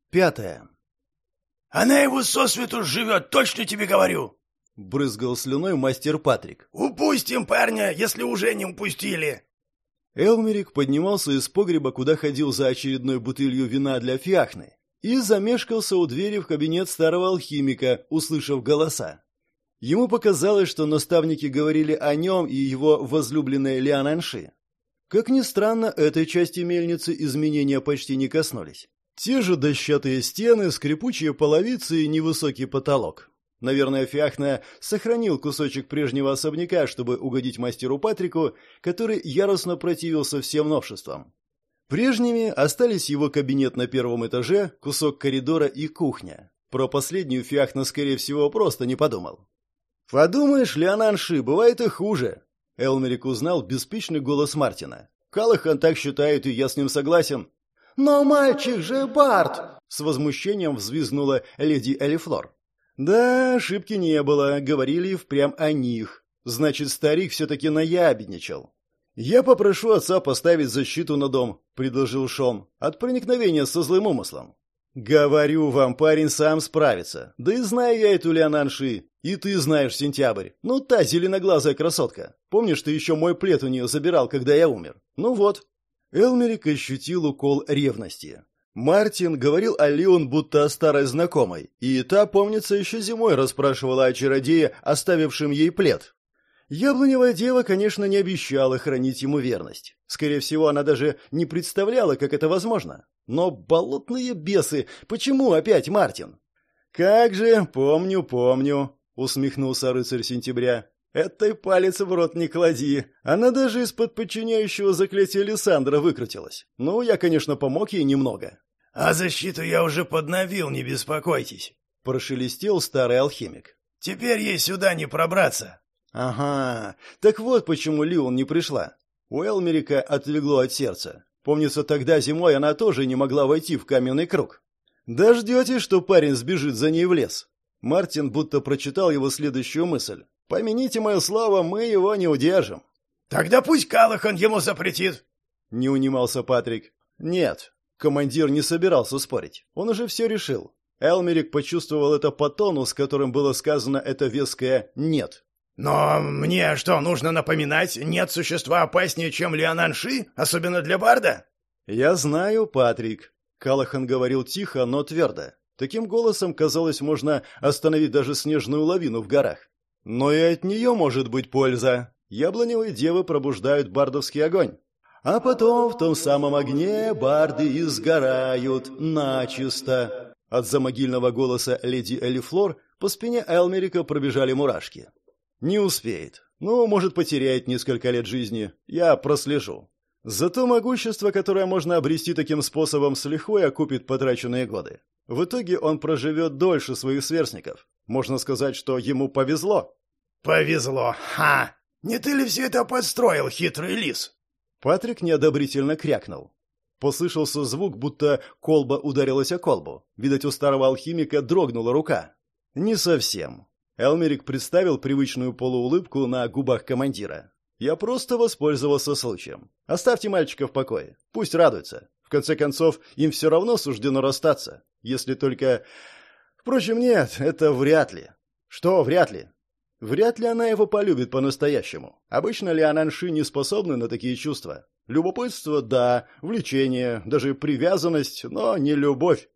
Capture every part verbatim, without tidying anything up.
Пятое. «Она его сосвету живет, точно тебе говорю!» Брызгал слюной мастер Патрик. «Упустим парня, если уже не упустили!» Элмерик поднимался из погреба, куда ходил за очередной бутылью вина для Фиахны, и замешкался у двери в кабинет старого алхимика, услышав голоса. Ему показалось, что наставники говорили о нем и его возлюбленной Лиананши. Как ни странно, этой части мельницы изменения почти не коснулись. Те же дощатые стены, скрипучие половицы и невысокий потолок. Наверное, Фиахна сохранил кусочек прежнего особняка, чтобы угодить мастеру Патрику, который яростно противился всем новшествам. Прежними остались его кабинет на первом этаже, кусок коридора и кухня. Про последнюю Фиахна, скорее всего, просто не подумал. «Подумаешь, Лиананши, бывает и хуже», — Элмерик узнал беспечный голос Мартина. «Калахан так считает, и я с ним согласен». «Но мальчик же Барт!» — с возмущением взвизгнула леди Элифлор. Да, ошибки не было, говорили впрямь о них. Значит, старик все-таки наябедничал. «Я попрошу отца поставить защиту на дом», — предложил Шон, — «от проникновения со злым умыслом». «Говорю вам, парень сам справится. Да и знаю я эту Лиананши. И ты знаешь, Сентябрь. Ну, та зеленоглазая красотка. Помнишь, ты еще мой плед у нее забирал, когда я умер? Ну вот». Элмерик ощутил укол ревности. Мартин говорил о Лион будто о старой знакомой, и та, помнится, еще зимой расспрашивала о чародее, оставившем ей плед. Яблоневая дева, конечно, не обещала хранить ему верность. Скорее всего, она даже не представляла, как это возможно. Но болотные бесы, почему опять Мартин? «Как же, помню, помню», — усмехнулся рыцарь Сентября. «Этой палец в рот не клади. Она даже из-под подчиняющего заклятия Лиссандра выкрутилась. Ну, я, конечно, помог ей немного». «А защиту я уже подновил, не беспокойтесь», — прошелестел старый алхимик. «Теперь ей сюда не пробраться». «Ага, так вот почему Лион не пришла». У Элмерика отлегло от сердца. Помнится, тогда зимой она тоже не могла войти в каменный круг. «Дождетесь, что парень сбежит за ней в лес?» Мартин будто прочитал его следующую мысль. «Помяните мое слово, мы его не удержим». «Тогда пусть Калахан ему запретит», — не унимался Патрик. «Нет». Командир не собирался спорить. Он уже все решил. Элмерик почувствовал это по тону, с которым было сказано это веское «нет». «Но мне что, нужно напоминать, нет существа опаснее, чем Лиананши, особенно для барда?» «Я знаю, Патрик», — Калахан говорил тихо, но твердо. Таким голосом, казалось, можно остановить даже снежную лавину в горах. «Но и от нее может быть польза. Яблоневые девы пробуждают бардовский огонь. А потом в том самом огне барды и сгорают начисто». От замогильного голоса леди Элифлор по спине Элмерика пробежали мурашки. «Не успеет. Ну, может, потеряет несколько лет жизни. Я прослежу. Зато могущество, которое можно обрести таким способом, с лихвой окупит потраченные годы. В итоге он проживет дольше своих сверстников. Можно сказать, что ему повезло». «Повезло! Ха! Не ты ли все это подстроил, хитрый лис?» Патрик неодобрительно крякнул. Послышался звук, будто колба ударилась о колбу. Видать, у старого алхимика дрогнула рука. «Не совсем». Элмерик представил привычную полуулыбку на губах командира. «Я просто воспользовался случаем. Оставьте мальчика в покое. Пусть радуется. В конце концов, им все равно суждено расстаться. Если только... Впрочем, нет, это вряд ли». «Что вряд ли?» «Вряд ли она его полюбит по-настоящему. Обычно Лиананши не способны на такие чувства. Любопытство – да, влечение, даже привязанность, но не любовь».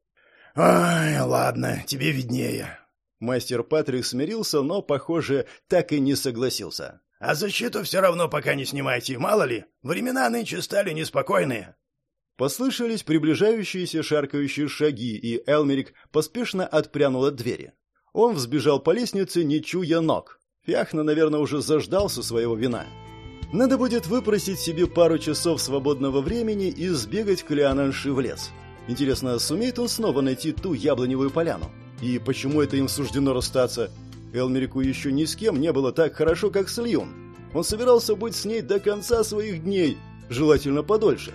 «Ай, ладно, тебе виднее». Мастер Патрик смирился, но, похоже, так и не согласился. «А защиту все равно пока не снимайте, мало ли, времена нынче стали неспокойные». Послышались приближающиеся шаркающие шаги, и Элмерик поспешно отпрянул от двери. Он взбежал по лестнице, не чуя ног. Фиахна, наверное, уже заждался своего вина. Надо будет выпросить себе пару часов свободного времени и сбегать к Лиананши в лес. Интересно, сумеет он снова найти ту яблоневую поляну? И почему это им суждено расстаться? Элмерику еще ни с кем не было так хорошо, как с Льюн. Он собирался быть с ней до конца своих дней, желательно подольше.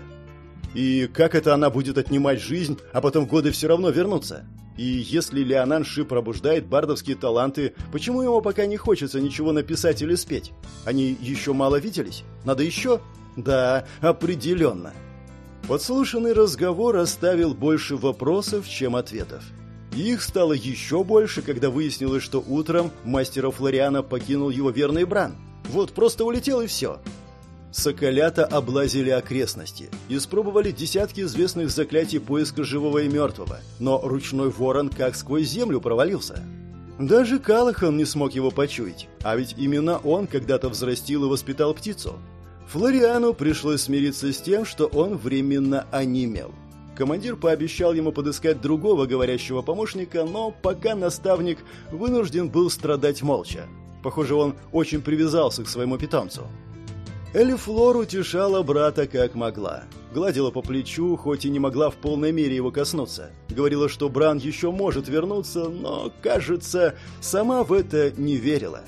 И как это она будет отнимать жизнь, а потом годы все равно вернутся? И если Лиананши пробуждает бардовские таланты, почему ему пока не хочется ничего написать или спеть? Они еще мало виделись? Надо еще? Да, определенно. Подслушанный разговор оставил больше вопросов, чем ответов. Их стало еще больше, когда выяснилось, что утром мастера Флориана покинул его верный Бран. Вот просто улетел и все. Соколята облазили окрестности, испробовали десятки известных заклятий поиска живого и мертвого, но ручной ворон как сквозь землю провалился. Даже Калахан не смог его почуять, а ведь именно он когда-то взрастил и воспитал птицу. Флориану пришлось смириться с тем, что он временно онемел. Командир пообещал ему подыскать другого говорящего помощника, но пока наставник вынужден был страдать молча. Похоже, он очень привязался к своему питомцу. Элифлор утешала брата как могла. Гладила по плечу, хоть и не могла в полной мере его коснуться. Говорила, что Бран еще может вернуться, но, кажется, сама в это не верила.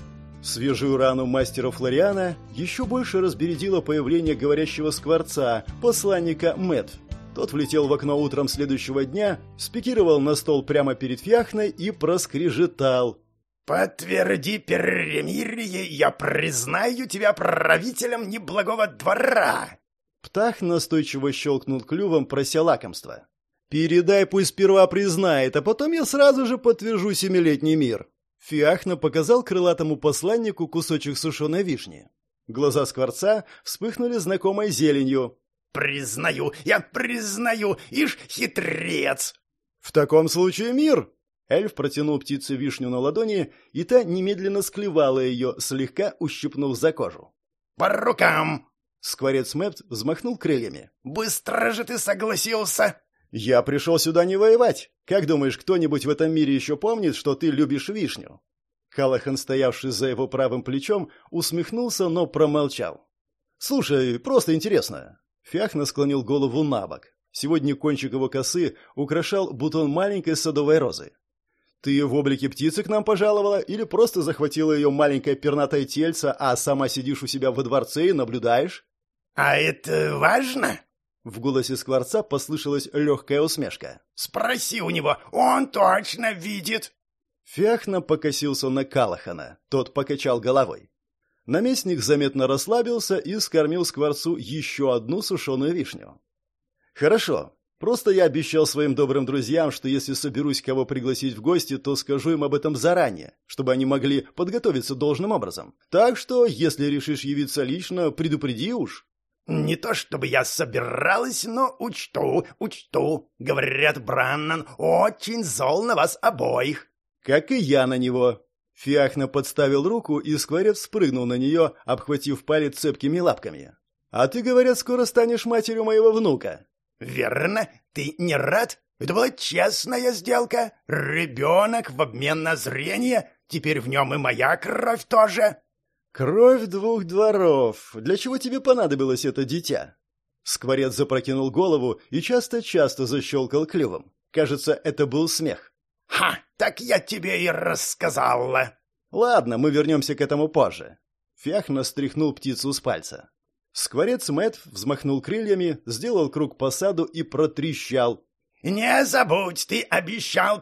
Свежую рану мастера Флориана еще больше разбередило появление говорящего скворца, посланника Мэт. Тот влетел в окно утром следующего дня, спикировал на стол прямо перед Фьяхной и проскрежетал. «Подтверди перемирие, я признаю тебя правителем неблагого двора!» Птах настойчиво щелкнул клювом, прося лакомства. «Передай, пусть сперва признает, а потом я сразу же подтвержу семилетний мир». Фьяхна показал крылатому посланнику кусочек сушеной вишни. Глаза скворца вспыхнули знакомой зеленью. «Признаю, я признаю, ишь хитрец!» «В таком случае мир!» Эльф протянул птице вишню на ладони, и та немедленно склевала ее, слегка ущипнув за кожу. «По рукам!» Скворец Мэпт взмахнул крыльями. «Быстро же ты согласился!» «Я пришел сюда не воевать. Как думаешь, кто-нибудь в этом мире еще помнит, что ты любишь вишню?» Калахан, стоявший за его правым плечом, усмехнулся, но промолчал. «Слушай, просто интересно». Фьяхна склонил голову на бок. Сегодня кончик его косы украшал бутон маленькой садовой розы. «Ты в облике птицы к нам пожаловала или просто захватила ее маленькое пернатое тельце, а сама сидишь у себя во дворце и наблюдаешь?» «А это важно?» В голосе скворца послышалась легкая усмешка. «Спроси у него, он точно видит!» Фьяхна покосился на Калахана. Тот покачал головой. Наместник заметно расслабился и скормил скворцу еще одну сушеную вишню. «Хорошо. Просто я обещал своим добрым друзьям, что если соберусь кого пригласить в гости, то скажу им об этом заранее, чтобы они могли подготовиться должным образом. Так что, если решишь явиться лично, предупреди уж». «Не то чтобы я собиралась, но учту, учту. Говорят, Браннан очень зол на вас обоих». «Как и я на него». Фьяхна подставил руку, и скворец спрыгнул на нее, обхватив палец цепкими лапками. «А ты, говорят, скоро станешь матерью моего внука». «Верно? Ты не рад? Это была честная сделка. Ребенок в обмен на зрение. Теперь в нем и моя кровь тоже». «Кровь двух дворов. Для чего тебе понадобилось это дитя?» Скворец запрокинул голову и часто-часто защелкал клювом. Кажется, это был смех. «Ха! Так я тебе и рассказала!» «Ладно, мы вернемся к этому позже». Фьяхна стряхнул птицу с пальца. Скворец Мэт взмахнул крыльями, сделал круг по саду и протрещал. «Не забудь, ты обещал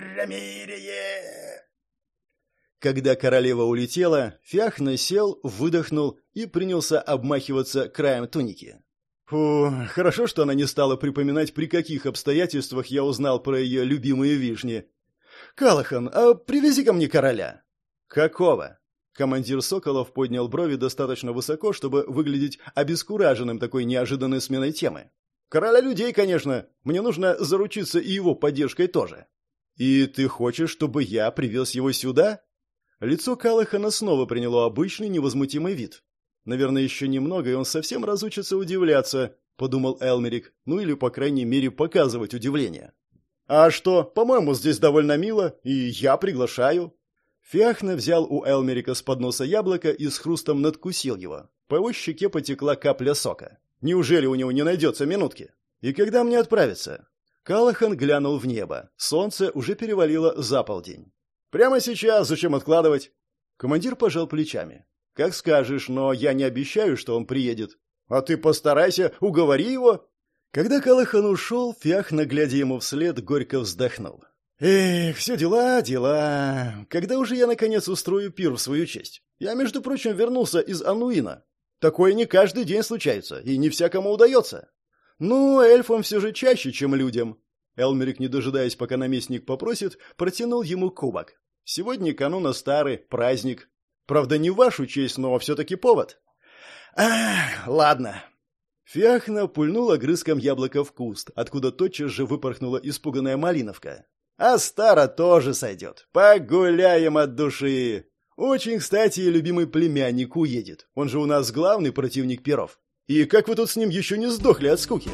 перемирие!» Когда королева улетела, Фьяхна сел, выдохнул и принялся обмахиваться краем туники. Фу, хорошо, что она не стала припоминать, при каких обстоятельствах я узнал про ее любимые вишни. «Калахан, а привези ко мне короля». «Какого?» Командир Соколов поднял брови достаточно высоко, чтобы выглядеть обескураженным такой неожиданной сменой темы. «Короля людей, конечно. Мне нужно заручиться и его поддержкой тоже». «И ты хочешь, чтобы я привез его сюда?» Лицо Калахана снова приняло обычный невозмутимый вид. «Наверное, еще немного, и он совсем разучится удивляться», — подумал Элмерик. «Ну или, по крайней мере, показывать удивление». «А что, по-моему, здесь довольно мило, и я приглашаю». Фьяхна взял у Элмерика с подноса яблоко и с хрустом надкусил его. По его щеке потекла капля сока. «Неужели у него не найдется минутки? И когда мне отправиться?» Калахан глянул в небо. Солнце уже перевалило за полдень. «Прямо сейчас, зачем откладывать?» Командир пожал плечами. «Как скажешь, но я не обещаю, что он приедет». «А ты постарайся, уговори его». Когда Калахан ушел, Фьяхна, глядя ему вслед, горько вздохнул. «Эх, все дела, дела. Когда уже я, наконец, устрою пир в свою честь? Я, между прочим, вернулся из Ануина. Такое не каждый день случается, и не всякому удается. Ну, эльфам все же чаще, чем людям. Элмерик, не дожидаясь, пока наместник попросит, протянул ему кубок. Сегодня кануна старый, праздник. Правда, не в вашу честь, но все-таки повод. Ах, ладно. Фиахна пульнула огрызком яблока в куст, откуда тотчас же выпорхнула испуганная малиновка. А Стара тоже сойдет. Погуляем от души. Очень, кстати, и любимый племянник уедет. Он же у нас главный противник перов. И как вы тут с ним еще не сдохли от скуки?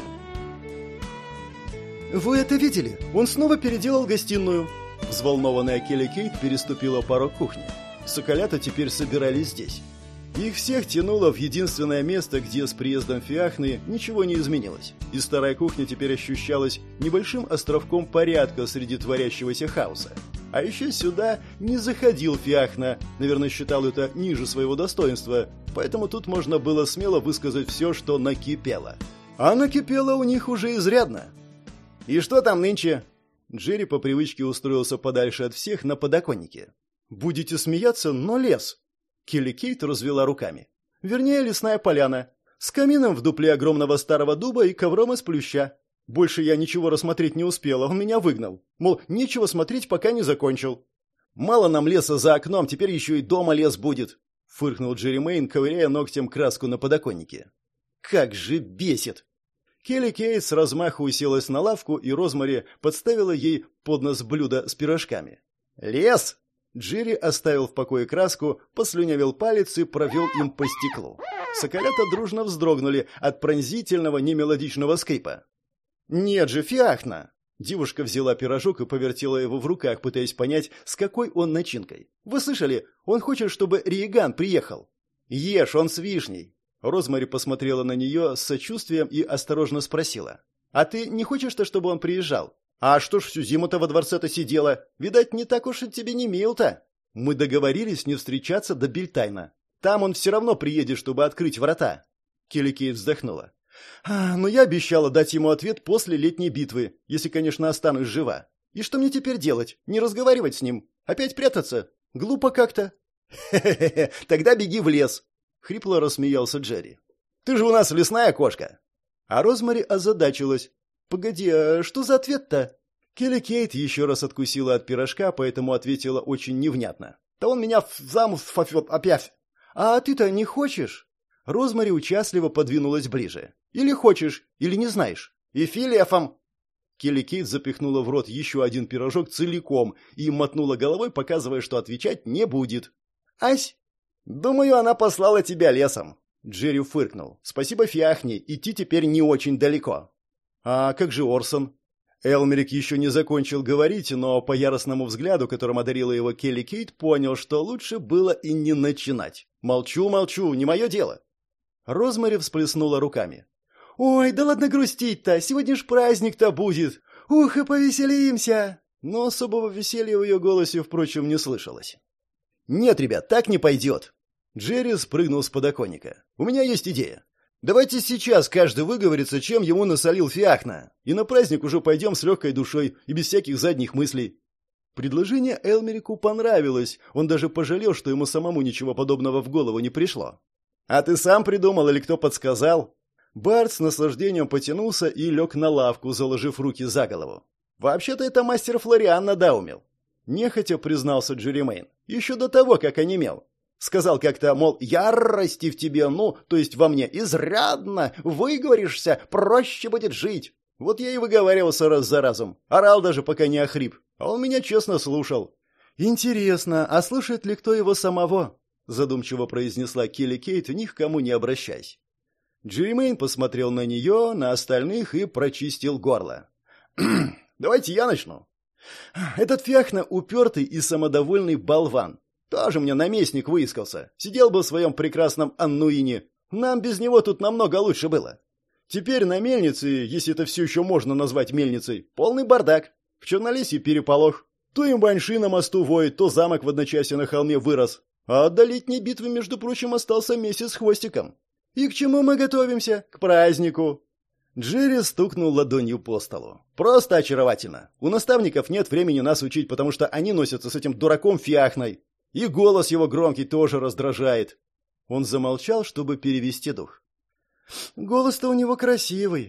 Вы это видели? Он снова переделал гостиную. Взволнованная Келли Кейт переступила порог кухни. Соколята теперь собирались здесь. Их всех тянуло в единственное место, где с приездом Фиахны ничего не изменилось. И старая кухня теперь ощущалась небольшим островком порядка среди творящегося хаоса. А еще сюда не заходил Фиахна, наверное, считал это ниже своего достоинства, поэтому тут можно было смело высказать все, что накипело. А накипело у них уже изрядно. «И что там нынче?» Джерри по привычке устроился подальше от всех на подоконнике. «Будете смеяться, но лес». Келли Кейт развела руками. Вернее, лесная поляна. С камином в дупле огромного старого дуба и ковром из плюща. Больше я ничего рассмотреть не успела, он меня выгнал. Мол, нечего смотреть, пока не закончил. «Мало нам леса за окном, теперь еще и дома лес будет», — фыркнул Джерри Мэйн, ковыряя ногтем краску на подоконнике. «Как же бесит!» Келли Кейт с размаху уселась на лавку, и Розмари подставила ей под нос блюдо с пирожками. «Лес!» Джерри оставил в покое краску, послюнявил палец и провел им по стеклу. Соколята дружно вздрогнули от пронзительного немелодичного скрипа. «Нет же, Фиахна!» Девушка взяла пирожок и повертела его в руках, пытаясь понять, с какой он начинкой. «Вы слышали? Он хочет, чтобы Риеган приехал». «Ешь, он с вишней». Розмари посмотрела на нее с сочувствием и осторожно спросила. «А ты не хочешь-то, чтобы он приезжал?» «А что ж всю зиму-то во дворце-то сидела? Видать, не так уж и тебе не мил-то». «Мы договорились не встречаться до Бельтайна. Там он все равно приедет, чтобы открыть врата». Келли Кейт вздохнула. «А, но я обещала дать ему ответ после летней битвы, если, конечно, останусь жива. И что мне теперь делать? Не разговаривать с ним? Опять прятаться? Глупо как-то». «Хе-хе-хе, тогда беги в лес», — хрипло рассмеялся Джерри. «Ты же у нас лесная кошка». А Розмари озадачилась. «Погоди, а что за ответ-то?» Келли Кейт еще раз откусила от пирожка, поэтому ответила очень невнятно. «Да он меня в замуж опять». «А ты-то не хочешь?» Розмари участливо подвинулась ближе. «Или хочешь, или не знаешь. И Филефом». Келли Кейт запихнула в рот еще один пирожок целиком и мотнула головой, показывая, что отвечать не будет. «Ась, думаю, она послала тебя лесом». Джерри фыркнул. «Спасибо Фиахне, идти теперь не очень далеко». «А как же Орсон?» Элмерик еще не закончил говорить, но по яростному взгляду, которым одарила его Келли Кейт, понял, что лучше было и не начинать. «Молчу, молчу, не мое дело». Розмари всплеснула руками. «Ой, да ладно грустить-то, сегодня ж праздник-то будет. Ух, и повеселимся!» Но особого веселья в ее голосе, впрочем, не слышалось. «Нет, ребят, так не пойдет». Джерри спрыгнул с подоконника. «У меня есть идея. Давайте сейчас каждый выговорится, чем ему насолил Фиахна, и на праздник уже пойдем с легкой душой и без всяких задних мыслей». Предложение Элмерику понравилось, он даже пожалел, что ему самому ничего подобного в голову не пришло. «А ты сам придумал или кто подсказал?» Барт с наслаждением потянулся и лег на лавку, заложив руки за голову. «Вообще-то это мастер Флориан надоумил». Нехотя признался Джерри Мэйн, еще до того, как онемел. Сказал как-то, мол, ярости в тебе, ну, то есть во мне, изрядно, выговоришься, проще будет жить. Вот я и выговаривался раз за разом, орал даже, пока не охрип, а он меня честно слушал. «Интересно, а слушает ли кто его самого?» Задумчиво произнесла Келли Кейт, ни к кому не обращаясь. Джерри Мэйн посмотрел на нее, на остальных и прочистил горло. «Давайте я начну. Этот Фиахна упертый и самодовольный болван. Тоже мне наместник выискался. Сидел бы в своем прекрасном Аннуине. Нам без него тут намного лучше было. Теперь на мельнице, если это все еще можно назвать мельницей, полный бардак. В Чернолесье переполох. То имбаньши на мосту воет, то замок в одночасье на холме вырос. А до летней битвы, между прочим, остался месяц с хвостиком. И к чему мы готовимся? К празднику. Джерри стукнул ладонью по столу. Просто очаровательно. У наставников нет времени нас учить, потому что они носятся с этим дураком Фиахной. И голос его громкий тоже раздражает. Он замолчал, чтобы перевести дух. «Голос-то у него красивый».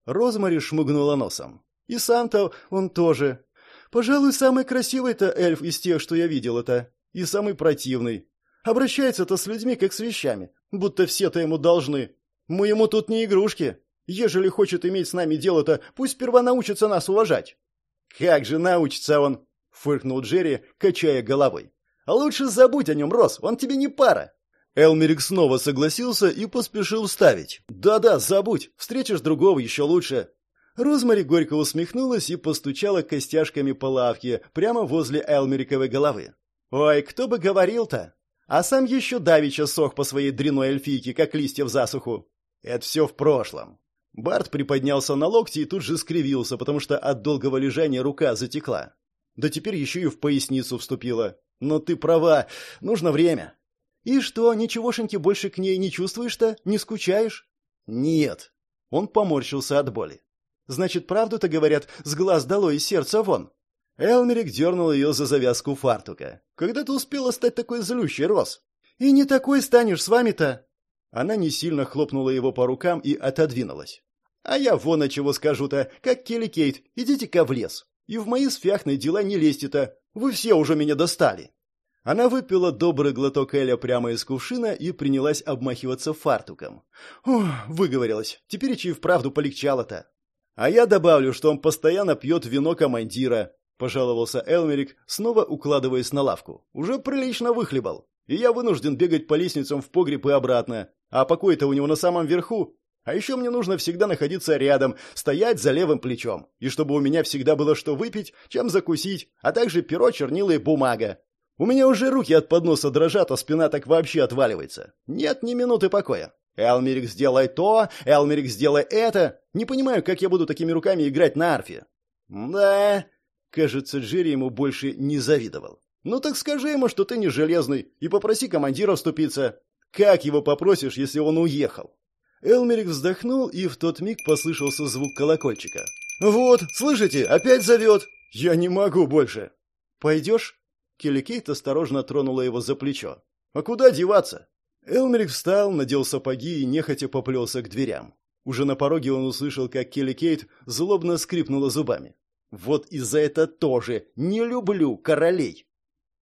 Розмари шмыгнула носом. И сам-то он тоже. Пожалуй, самый красивый-то эльф из тех, что я видел-то. И самый противный. Обращается-то с людьми, как с вещами. Будто все-то ему должны. Мы ему тут не игрушки. Ежели хочет иметь с нами дело-то, пусть сперва научится нас уважать. Как же научится он? Фыркнул Джерри, качая головой. Лучше забудь о нем, Рос, он тебе не пара. Элмерик снова согласился и поспешил вставить. «Да-да, забудь, встретишь другого еще лучше». Розмари горько усмехнулась и постучала костяшками по лавке прямо возле Элмериковой головы. «Ой, кто бы говорил-то? А сам еще давеча сох по своей дряной эльфийке, как листья в засуху. Это все в прошлом». Барт приподнялся на локти и тут же скривился, потому что от долгого лежания рука затекла. Да теперь еще и в поясницу вступила. Но ты права, нужно время. «И что, ничегошеньки больше к ней не чувствуешь-то? Не скучаешь?» «Нет». Он поморщился от боли. «Значит, правду-то говорят, с глаз долой и сердца вон?» Элмерик дернул ее за завязку фартука. «Когда ты успела стать такой злющей, Рос?» «И не такой станешь с вами-то!» Она не сильно хлопнула его по рукам и отодвинулась. «А я вон о чего скажу-то, как Келли Кейт, идите-ка в лес. И в мои сфяхные дела не лезьте-то, вы все уже меня достали!» Она выпила добрый глоток эля прямо из кувшина и принялась обмахиваться фартуком. «Ох, выговорилась. Теперь и вправду полегчало-то». «А я добавлю, что он постоянно пьет вино командира», — пожаловался Элмерик, снова укладываясь на лавку. «Уже прилично выхлебал. И я вынужден бегать по лестницам в погреб и обратно. А покой-то у него на самом верху. А еще мне нужно всегда находиться рядом, стоять за левым плечом. И чтобы у меня всегда было что выпить, чем закусить, а также перо, чернила и бумага. У меня уже руки от подноса дрожат, а спина так вообще отваливается. Нет ни минуты покоя. Элмерик, сделай то, Элмерик, сделай это. Не понимаю, как я буду такими руками играть на арфе». «Да...» Кажется, Джерри ему больше не завидовал. «Ну так скажи ему, что ты не железный, и попроси командира вступиться. Как его попросишь, если он уехал?» Элмерик вздохнул, и в тот миг послышался звук колокольчика. «Вот, слышите, опять зовет. Я не могу больше». «Пойдешь?» Келли Кейт осторожно тронула его за плечо. «А куда деваться?» Элмерик встал, надел сапоги и нехотя поплелся к дверям. Уже на пороге он услышал, как Келли Кейт злобно скрипнула зубами. «Вот из-за этого тоже не люблю королей!»